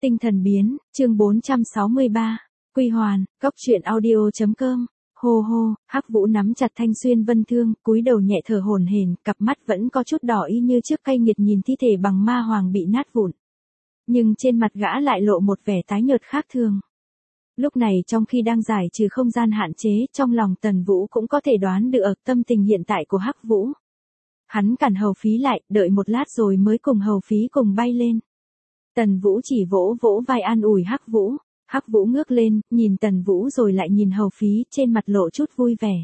Tinh thần biến, chương 463. Quy hoàn, góc truyện audio.com. Hô hô, Hắc Vũ nắm chặt thanh xuyên vân thương, cúi đầu nhẹ thở hổn hển, cặp mắt vẫn có chút đỏ y như trước cay nghiệt nhìn thi thể bằng ma hoàng bị nát vụn. Nhưng trên mặt gã lại lộ một vẻ tái nhợt khác thường. Lúc này trong khi đang giải trừ không gian hạn chế, trong lòng Tần Vũ cũng có thể đoán được tâm tình hiện tại của Hắc Vũ. Hắn cản Hầu Phí lại, đợi một lát rồi mới cùng Hầu Phí cùng bay lên. Tần Vũ chỉ vỗ vỗ vai an ủi Hắc Vũ. Hắc Vũ ngước lên, nhìn Tần Vũ rồi lại nhìn Hầu Phí, trên mặt lộ chút vui vẻ.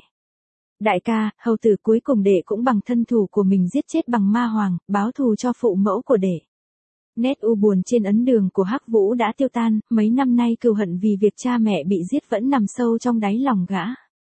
Đại ca, hầu tử cuối cùng đệ cũng bằng thân thủ của mình giết chết bằng ma hoàng, báo thù cho phụ mẫu của đệ. Nét u buồn trên ấn đường của Hắc Vũ đã tiêu tan, mấy năm nay cừu hận vì việc cha mẹ bị giết vẫn nằm sâu trong đáy lòng gã.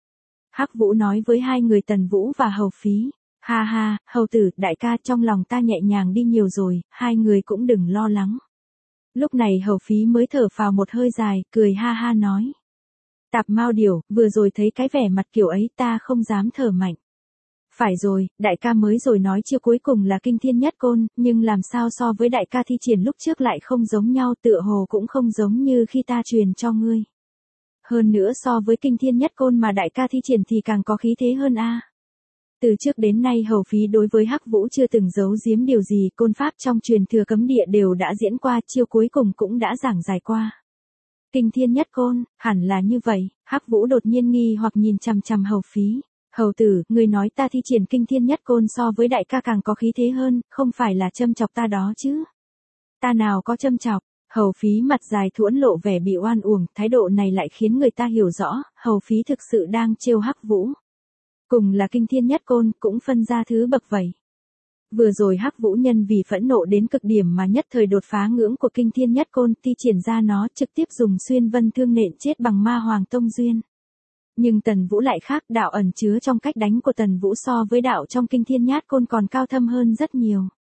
Hắc Vũ nói với hai người Tần Vũ và Hầu Phí. Ha ha, hầu tử, đại ca, trong lòng ta nhẹ nhàng đi nhiều rồi, hai người cũng đừng lo lắng. Lúc này Hầu Phí mới thở phào một hơi dài, cười ha ha nói. Tạp Mao Điểu, vừa rồi thấy cái vẻ mặt kiểu ấy ta không dám thở mạnh. Phải rồi, đại ca mới rồi nói chiêu cuối cùng là kinh thiên nhất côn, nhưng làm sao so với đại ca thi triển lúc trước lại không giống nhau, tựa hồ cũng không giống như khi ta truyền cho ngươi. Hơn nữa so với kinh thiên nhất côn mà đại ca thi triển thì càng có khí thế hơn a. Từ trước đến nay Hầu Phí đối với Hắc Vũ chưa từng giấu giếm điều gì, côn pháp trong truyền thừa cấm địa đều đã diễn qua, chiêu cuối cùng cũng đã giảng giải qua. Kinh thiên nhất côn, hẳn là như vậy. Hắc Vũ đột nhiên nghi hoặc nhìn chằm chằm Hầu Phí. Hầu tử, ngươi nói ta thi triển kinh thiên nhất côn so với đại ca càng có khí thế hơn, không phải là châm chọc ta đó chứ? Ta nào có châm chọc? Hầu Phí mặt dài thuẫn lộ vẻ bị oan uổng, thái độ này lại khiến người ta hiểu rõ, Hầu Phí thực sự đang trêu Hắc Vũ. Cùng là kinh thiên nhất côn, cũng phân ra thứ bậc vậy. Vừa rồi Hắc Vũ nhân vì phẫn nộ đến cực điểm mà nhất thời đột phá ngưỡng của kinh thiên nhất côn, thi triển ra nó, trực tiếp dùng xuyên vân thương nện chết bằng ma hoàng Tông Duyên. Nhưng Tần Vũ lại khác, đạo ẩn chứa trong cách đánh của Tần Vũ so với đạo trong kinh thiên nhất côn còn cao thâm hơn rất nhiều.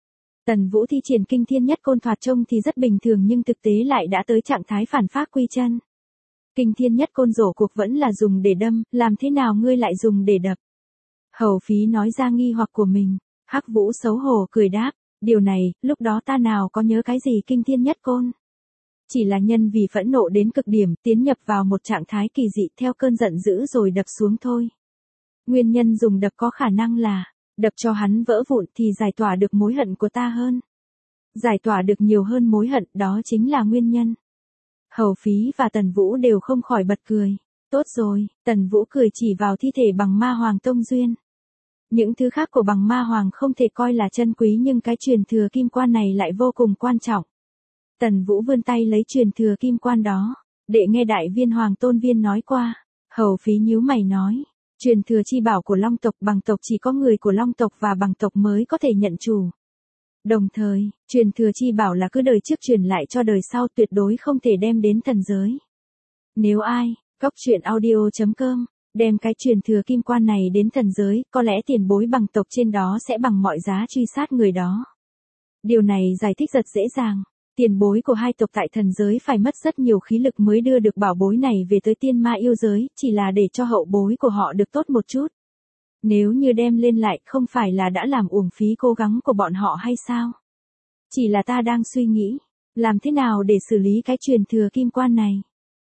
Tần Vũ thi triển kinh thiên nhất côn thoạt trông thì rất bình thường nhưng thực tế lại đã tới trạng thái phản pháp quy chân. Kinh thiên nhất côn rổ cuộc vẫn là dùng để đâm, làm thế nào ngươi lại dùng để đập? Hầu Phí nói ra nghi hoặc của mình. Hắc Vũ xấu hổ cười đáp, điều này, lúc đó ta nào có nhớ cái gì kinh thiên nhất côn. Chỉ là nhân vì phẫn nộ đến cực điểm, tiến nhập vào một trạng thái kỳ dị theo cơn giận dữ rồi đập xuống thôi. Nguyên nhân dùng đập có khả năng là, đập cho hắn vỡ vụn thì giải tỏa được mối hận của ta hơn. Giải tỏa được nhiều hơn mối hận, đó chính là nguyên nhân. Hầu Phí và Tần Vũ đều không khỏi bật cười. Tốt rồi, Tần Vũ cười chỉ vào thi thể bằng ma hoàng Tông Duyên. Những thứ khác của bằng ma hoàng không thể coi là chân quý nhưng cái truyền thừa kim quan này lại vô cùng quan trọng. Tần Vũ vươn tay lấy truyền thừa kim quan đó. Đệ nghe đại viên hoàng Tôn Viên nói qua. Hầu Phí nhíu mày nói. Truyền thừa chi bảo của Long tộc, bằng tộc chỉ có người của Long tộc và bằng tộc mới có thể nhận chủ. Đồng thời, truyền thừa chi bảo là cứ đời trước truyền lại cho đời sau, tuyệt đối không thể đem đến thần giới. Nếu ai, góc truyện audio.com, đem cái truyền thừa kim quan này đến thần giới, có lẽ tiền bối bằng tộc trên đó sẽ bằng mọi giá truy sát người đó. Điều này giải thích rất dễ dàng. Tiền bối của hai tộc tại thần giới phải mất rất nhiều khí lực mới đưa được bảo bối này về tới tiên ma yêu giới, chỉ là để cho hậu bối của họ được tốt một chút. Nếu như đem lên lại, không phải là đã làm uổng phí cố gắng của bọn họ hay sao? Chỉ là ta đang suy nghĩ, làm thế nào để xử lý cái truyền thừa kim quan này?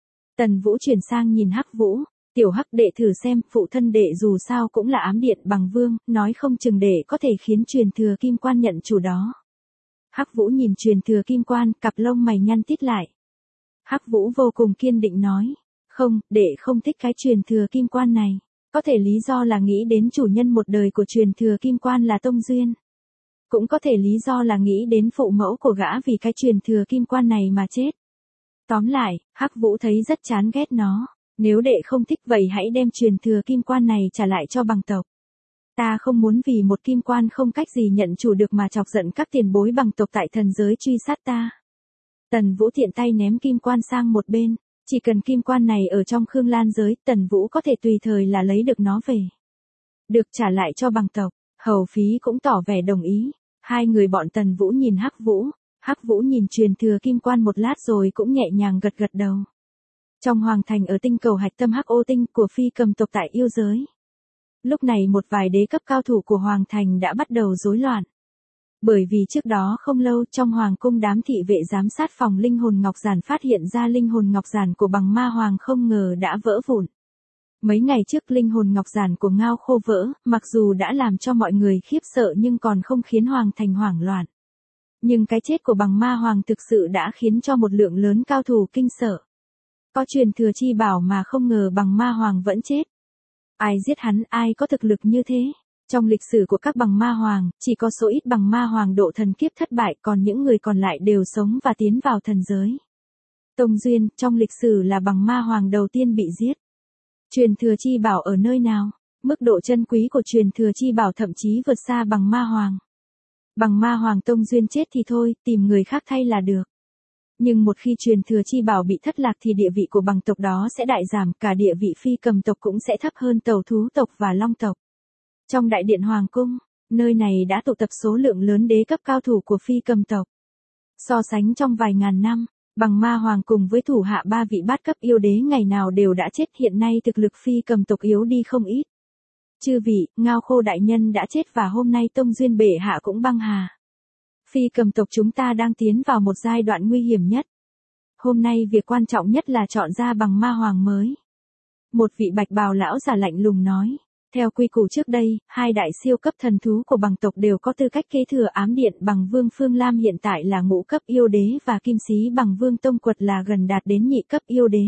Tần Vũ chuyển sang nhìn Hắc Vũ. Tiểu Hắc, đệ thử xem, phụ thân đệ dù sao cũng là ám điện bằng vương, nói không chừng đệ có thể khiến truyền thừa kim quan nhận chủ đó. Hắc Vũ nhìn truyền thừa kim quan, cặp lông mày nhăn tít lại. Hắc Vũ vô cùng kiên định nói, không, đệ không thích cái truyền thừa kim quan này. Có thể lý do là nghĩ đến chủ nhân một đời của truyền thừa kim quan là Tông Duyên. Cũng có thể lý do là nghĩ đến phụ mẫu của gã vì cái truyền thừa kim quan này mà chết. Tóm lại, Hắc Vũ thấy rất chán ghét nó. Nếu đệ không thích vậy hãy đem truyền thừa kim quan này trả lại cho bằng tộc. Ta không muốn vì một kim quan không cách gì nhận chủ được mà chọc giận các tiền bối bằng tộc tại thần giới truy sát ta. Tần Vũ tiện tay ném kim quan sang một bên. Chỉ cần kim quan này ở trong Khương Lan giới, Tần Vũ có thể tùy thời là lấy được nó về. Được trả lại cho bằng tộc. Hầu Phí cũng tỏ vẻ đồng ý. Hai người bọn Tần Vũ nhìn Hắc Vũ. Hắc Vũ nhìn truyền thừa kim quan một lát rồi cũng nhẹ nhàng gật gật đầu. Trong hoàng thành ở tinh cầu hạch tâm Hắc Ô Tinh của Phi Cầm tộc tại yêu giới. Lúc này một vài đế cấp cao thủ của hoàng thành đã bắt đầu rối loạn. Bởi vì trước đó không lâu trong hoàng cung đám thị vệ giám sát phòng linh hồn ngọc giản phát hiện ra linh hồn ngọc giản của bằng ma hoàng không ngờ đã vỡ vụn. Mấy ngày trước linh hồn ngọc giản của Ngao Khô vỡ, mặc dù đã làm cho mọi người khiếp sợ nhưng còn không khiến hoàng thành hoảng loạn. Nhưng cái chết của bằng ma hoàng thực sự đã khiến cho một lượng lớn cao thủ kinh sợ. Có truyền thừa chi bảo mà không ngờ bằng ma hoàng vẫn chết. Ai giết hắn, ai có thực lực như thế? Trong lịch sử của các bằng ma hoàng, chỉ có số ít bằng ma hoàng độ thần kiếp thất bại, còn những người còn lại đều sống và tiến vào thần giới. Tông Duyên, trong lịch sử là bằng ma hoàng đầu tiên bị giết. Truyền thừa chi bảo ở nơi nào? Mức độ chân quý của truyền thừa chi bảo thậm chí vượt xa bằng ma hoàng. Bằng ma hoàng Tông Duyên chết thì thôi, tìm người khác thay là được. Nhưng một khi truyền thừa chi bảo bị thất lạc thì địa vị của bằng tộc đó sẽ đại giảm, cả địa vị phi cầm tộc cũng sẽ thấp hơn tẩu thú tộc và long tộc. Trong đại điện hoàng cung, nơi này đã tụ tập số lượng lớn đế cấp cao thủ của phi cầm tộc. So sánh trong vài ngàn năm, bằng ma hoàng cùng với thủ hạ 3 vị bát cấp yêu đế ngày nào đều đã chết, hiện nay thực lực phi cầm tộc yếu đi không ít. Chư vị, Ngao Khô đại nhân đã chết và hôm nay Tông Duyên bệ hạ cũng băng hà. Phi cầm tộc chúng ta đang tiến vào một giai đoạn nguy hiểm nhất. Hôm nay việc quan trọng nhất là chọn ra bằng ma hoàng mới. Một vị bạch bào lão già lạnh lùng nói. Theo quy củ trước đây, 2 đại siêu cấp thần thú của bằng tộc đều có tư cách kế thừa ám điện bằng vương Phương Lam hiện tại là ngũ cấp yêu đế và kim sĩ bằng vương Tông Quật là gần đạt đến nhị cấp yêu đế.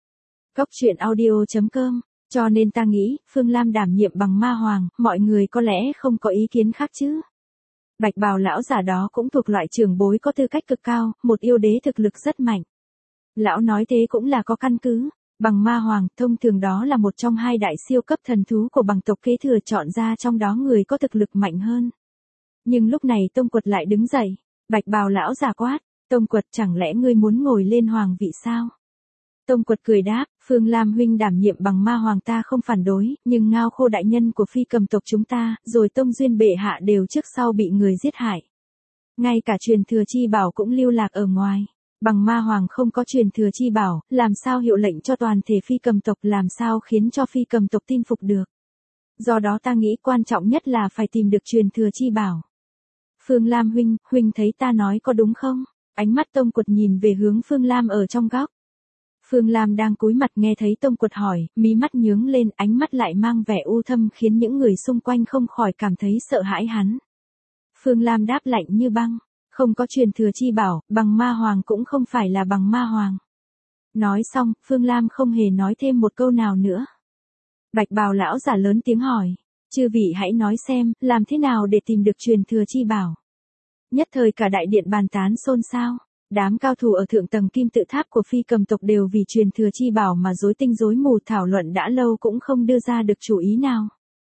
Góc truyện audio.com, cho nên ta nghĩ, Phương Lam đảm nhiệm bằng ma hoàng, mọi người có lẽ không có ý kiến khác chứ. Bạch bào lão già đó cũng thuộc loại trưởng bối có tư cách cực cao, một yêu đế thực lực rất mạnh. Lão nói thế cũng là có căn cứ. Bằng ma hoàng, thông thường đó là một trong 2 đại siêu cấp thần thú của bằng tộc kế thừa chọn ra trong đó người có thực lực mạnh hơn. Nhưng lúc này Tông Quật lại đứng dậy, bạch bào lão già quát, Tông Quật chẳng lẽ ngươi muốn ngồi lên hoàng vị sao? Tông Quật cười đáp, Phương Lam huynh đảm nhiệm bằng ma hoàng ta không phản đối, nhưng Ngao Khô đại nhân của phi cầm tộc chúng ta, rồi Tông Duyên bệ hạ đều trước sau bị người giết hại. Ngay cả truyền thừa chi bảo cũng lưu lạc ở ngoài. Bằng ma hoàng không có truyền thừa chi bảo, làm sao hiệu lệnh cho toàn thể phi cầm tộc, làm sao khiến cho phi cầm tộc tin phục được. Do đó ta nghĩ quan trọng nhất là phải tìm được truyền thừa chi bảo. Phương Lam huynh thấy ta nói có đúng không? Ánh mắt Tông Quật nhìn về hướng Phương Lam ở trong góc. Phương Lam đang cúi mặt nghe thấy Tông Quật hỏi, mí mắt nhướng lên, ánh mắt lại mang vẻ u thâm khiến những người xung quanh không khỏi cảm thấy sợ hãi hắn. Phương Lam đáp lạnh như băng. Không có truyền thừa chi bảo, bằng ma hoàng cũng không phải là bằng ma hoàng. Nói xong, Phương Lam không hề nói thêm một câu nào nữa. Bạch bào lão giả lớn tiếng hỏi. Chư vị hãy nói xem, làm thế nào để tìm được truyền thừa chi bảo. Nhất thời cả đại điện bàn tán xôn xao. Đám cao thủ ở thượng tầng kim tự tháp của phi cầm tộc đều vì truyền thừa chi bảo mà rối tinh rối mù, thảo luận đã lâu cũng không đưa ra được chủ ý nào.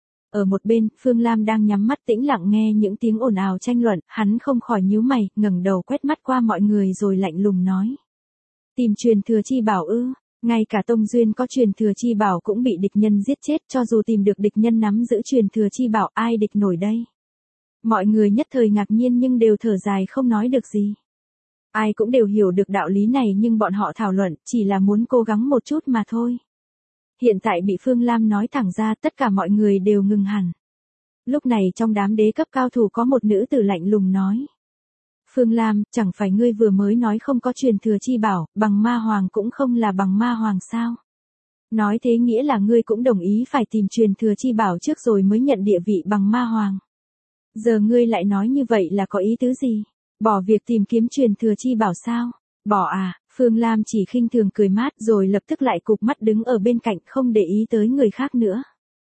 Ở một bên, Phương Lam đang nhắm mắt tĩnh lặng nghe những tiếng ồn ào tranh luận, hắn không khỏi nhíu mày, ngẩng đầu quét mắt qua mọi người rồi lạnh lùng nói. Tìm truyền thừa chi bảo ư? Ngay cả Tông Duyên có truyền thừa chi bảo cũng bị địch nhân giết chết, cho dù tìm được địch nhân nắm giữ truyền thừa chi bảo, ai địch nổi đây? Mọi người nhất thời ngạc nhiên nhưng đều thở dài không nói được gì. Ai cũng đều hiểu được đạo lý này nhưng bọn họ thảo luận chỉ là muốn cố gắng một chút mà thôi. Hiện tại bị Phương Lam nói thẳng ra, tất cả mọi người đều ngừng hẳn. Lúc này trong đám đế cấp cao thủ có một nữ tử lạnh lùng nói. Phương Lam, chẳng phải ngươi vừa mới nói không có truyền thừa chi bảo, bằng ma hoàng cũng không là bằng ma hoàng sao? Nói thế nghĩa là ngươi cũng đồng ý phải tìm truyền thừa chi bảo trước rồi mới nhận địa vị bằng ma hoàng. Giờ ngươi lại nói như vậy là có ý tứ gì? Bỏ việc tìm kiếm truyền thừa chi bảo sao? Bỏ à? Phương Lam chỉ khinh thường cười mát rồi lập tức lại cụp mắt đứng ở bên cạnh không để ý tới người khác nữa.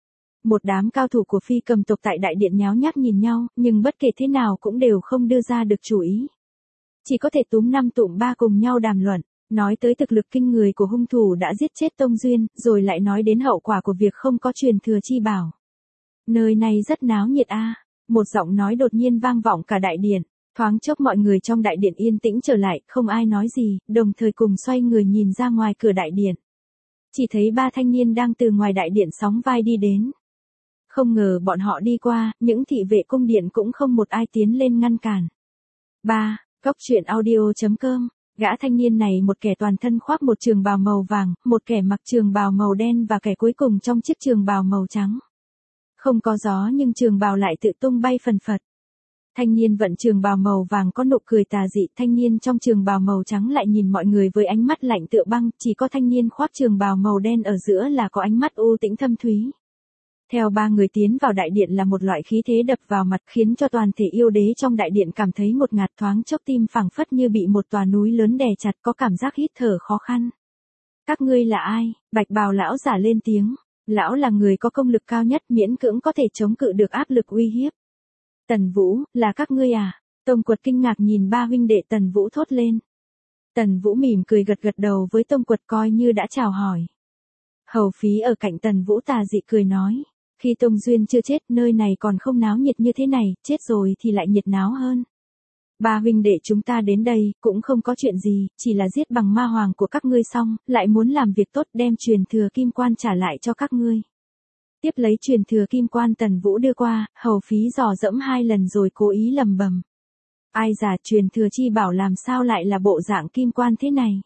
Một đám cao thủ của phi cầm tộc tại đại điện nháo nhác nhìn nhau, nhưng bất kể thế nào cũng đều không đưa ra được chủ ý. Chỉ có thể túm 5 tụm 3 cùng nhau đàm luận, nói tới thực lực kinh người của hung thủ đã giết chết Tông Duyên, rồi lại nói đến hậu quả của việc không có truyền thừa chi bảo. Nơi này rất náo nhiệt a. Một giọng nói đột nhiên vang vọng cả đại điện. Thoáng chốc mọi người trong đại điện yên tĩnh trở lại, không ai nói gì, đồng thời cùng xoay người nhìn ra ngoài cửa đại điện. Chỉ thấy 3 thanh niên đang từ ngoài đại điện sóng vai đi đến. Không ngờ bọn họ đi qua, những thị vệ cung điện cũng không một ai tiến lên ngăn cản. 3. Góc truyện audio.com. Gã thanh niên này một kẻ toàn thân khoác một trường bào màu vàng, một kẻ mặc trường bào màu đen và kẻ cuối cùng trong chiếc trường bào màu trắng. Không có gió nhưng trường bào lại tự tung bay phần phật. Thanh niên vận trường bào màu vàng có nụ cười tà dị, thanh niên trong trường bào màu trắng lại nhìn mọi người với ánh mắt lạnh tựa băng, chỉ có thanh niên khoác trường bào màu đen ở giữa là có ánh mắt u tĩnh thâm thúy. Theo ba người tiến vào đại điện là một loại khí thế đập vào mặt khiến cho toàn thể yêu đế trong đại điện cảm thấy một ngạt thoáng chốc tim phẳng phất như bị một tòa núi lớn đè chặt, có cảm giác hít thở khó khăn. Các ngươi là ai? Bạch bào lão giả lên tiếng. Lão là người có công lực cao nhất, miễn cưỡng có thể chống cự được áp lực uy hiếp. Tần Vũ, là các ngươi à? Tông Quật kinh ngạc nhìn ba huynh đệ Tần Vũ thốt lên. Tần Vũ mỉm cười gật gật đầu với Tông Quật coi như đã chào hỏi. Hầu Phí ở cạnh Tần Vũ tà dị cười nói. Khi Tông Duyên chưa chết, nơi này còn không náo nhiệt như thế này, chết rồi thì lại nhiệt náo hơn. Ba huynh đệ chúng ta đến đây, cũng không có chuyện gì, chỉ là giết bằng ma hoàng của các ngươi xong, lại muốn làm việc tốt đem truyền thừa kim quan trả lại cho các ngươi. Tiếp lấy truyền thừa kim quan Tần Vũ đưa qua, Hầu Phí dò dẫm 2 lần rồi cố ý lầm bầm. Ai già, truyền thừa chi bảo làm sao lại là bộ dạng kim quan thế này.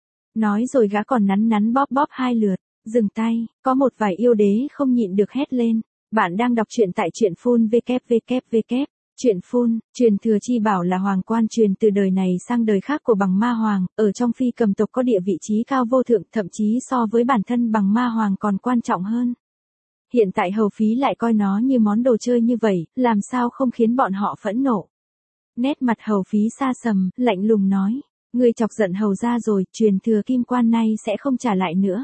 Nói rồi gã còn nắn nắn bóp bóp 2 lượt. Dừng tay, có một vài yêu đế không nhịn được hét lên. Bạn đang đọc truyện tại truyện phun www. Truyện phun, truyền thừa chi bảo là hoàng quan truyền từ đời này sang đời khác của bằng ma hoàng, ở trong phi cầm tộc có địa vị trí cao vô thượng, thậm chí so với bản thân bằng ma hoàng còn quan trọng hơn. Hiện tại Hầu Phí lại coi nó như món đồ chơi như vậy, làm sao không khiến bọn họ phẫn nộ. Nét mặt Hầu Phí xa sầm, lạnh lùng nói, ngươi chọc giận Hầu gia rồi, truyền thừa kim quan này sẽ không trả lại nữa.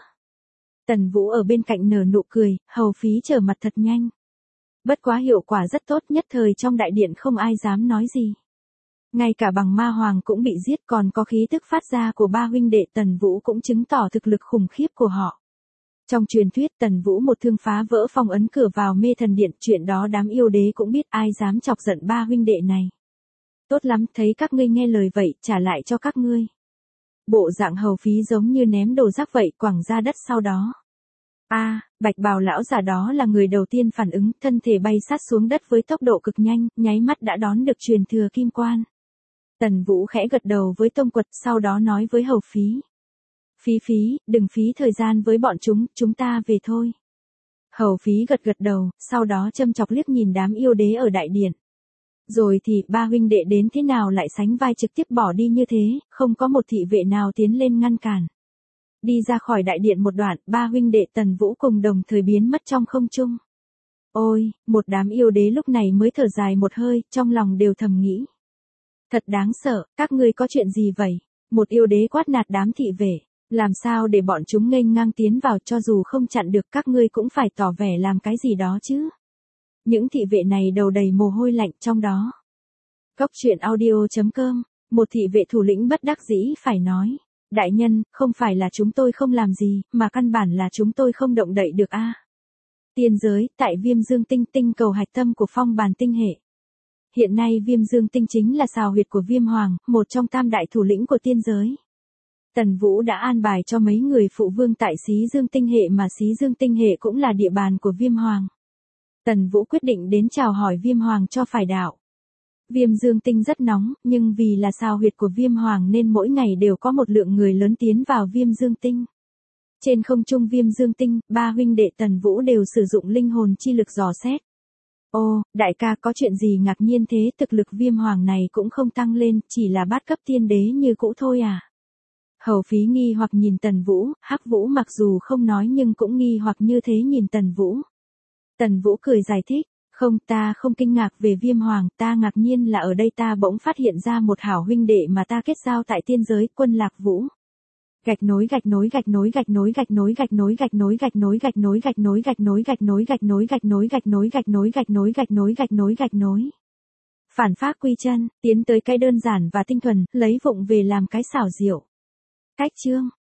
Tần Vũ ở bên cạnh nở nụ cười, Hầu Phí trở mặt thật nhanh. Bất quá hiệu quả rất tốt, nhất thời trong đại điện không ai dám nói gì. Ngay cả bằng ma hoàng cũng bị giết, còn có khí tức phát ra của ba huynh đệ Tần Vũ cũng chứng tỏ thực lực khủng khiếp của họ. Trong truyền thuyết Tần Vũ một thương phá vỡ phong ấn cửa vào mê thần điện, chuyện đó đám yêu đế cũng biết, ai dám chọc giận ba huynh đệ này. Tốt lắm, thấy các ngươi nghe lời vậy, trả lại cho các ngươi. Bộ dạng Hầu Phí giống như ném đồ rác vậy, quẳng ra đất sau đó. Bạch bào lão giả đó là người đầu tiên phản ứng, thân thể bay sát xuống đất với tốc độ cực nhanh, nháy mắt đã đón được truyền thừa kim quan. Tần Vũ khẽ gật đầu với Tông Quật, sau đó nói với Hầu Phí. Phí, đừng phí thời gian với bọn chúng ta về thôi. Hầu Phí gật gật đầu, sau đó châm chọc liếc nhìn đám yêu đế ở đại điện. Rồi thì, ba huynh đệ đến thế nào lại sánh vai trực tiếp bỏ đi như thế, không có một thị vệ nào tiến lên ngăn cản. Đi ra khỏi đại điện một đoạn, ba huynh đệ Tần Vũ cùng đồng thời biến mất trong không trung. Ôi, một đám yêu đế lúc này mới thở dài một hơi, trong lòng đều thầm nghĩ. Thật đáng sợ, các ngươi có chuyện gì vậy? Một yêu đế quát nạt đám thị vệ, làm sao để bọn chúng nghênh ngang tiến vào, cho dù không chặn được các ngươi cũng phải tỏ vẻ làm cái gì đó chứ. Những thị vệ này đầu đầy mồ hôi lạnh, trong đó. Góc truyện audio.com, một thị vệ thủ lĩnh bất đắc dĩ phải nói. Đại nhân, không phải là chúng tôi không làm gì, mà căn bản là chúng tôi không động đậy được a. Tiên giới, tại Viêm Dương Tinh, tinh cầu hạch tâm của phong bàn tinh hệ. Hiện nay Viêm Dương Tinh chính là sào huyệt của Viêm Hoàng, một trong tam đại thủ lĩnh của tiên giới. Tần Vũ đã an bài cho mấy người phụ vương tại Xí Dương Tinh hệ, mà Xí Dương Tinh hệ cũng là địa bàn của Viêm Hoàng. Tần Vũ quyết định đến chào hỏi Viêm Hoàng cho phải đạo. Viêm Dương Tinh rất nóng, nhưng vì là sao huyệt của Viêm Hoàng nên mỗi ngày đều có một lượng người lớn tiến vào Viêm Dương Tinh. Trên không trung Viêm Dương Tinh, ba huynh đệ Tần Vũ đều sử dụng linh hồn chi lực dò xét. Ô, đại ca có chuyện gì ngạc nhiên thế, thực lực Viêm Hoàng này cũng không tăng lên, chỉ là bát cấp tiên đế như cũ thôi à. Hầu Phí nghi hoặc nhìn Tần Vũ, Hắc Vũ mặc dù không nói nhưng cũng nghi hoặc như thế nhìn Tần Vũ. Tần Vũ cười giải thích. Không, ta không kinh ngạc về Viêm Hoàng, ta ngạc nhiên là ở đây ta bỗng phát hiện ra một hảo huynh đệ mà ta kết giao tại tiên giới, Quân Lạc Vũ. Gạch nối. Phản phác quy chân, tiến tới cái đơn giản và tinh thuần, lấy vụng về làm cái xảo diệu. Cách chương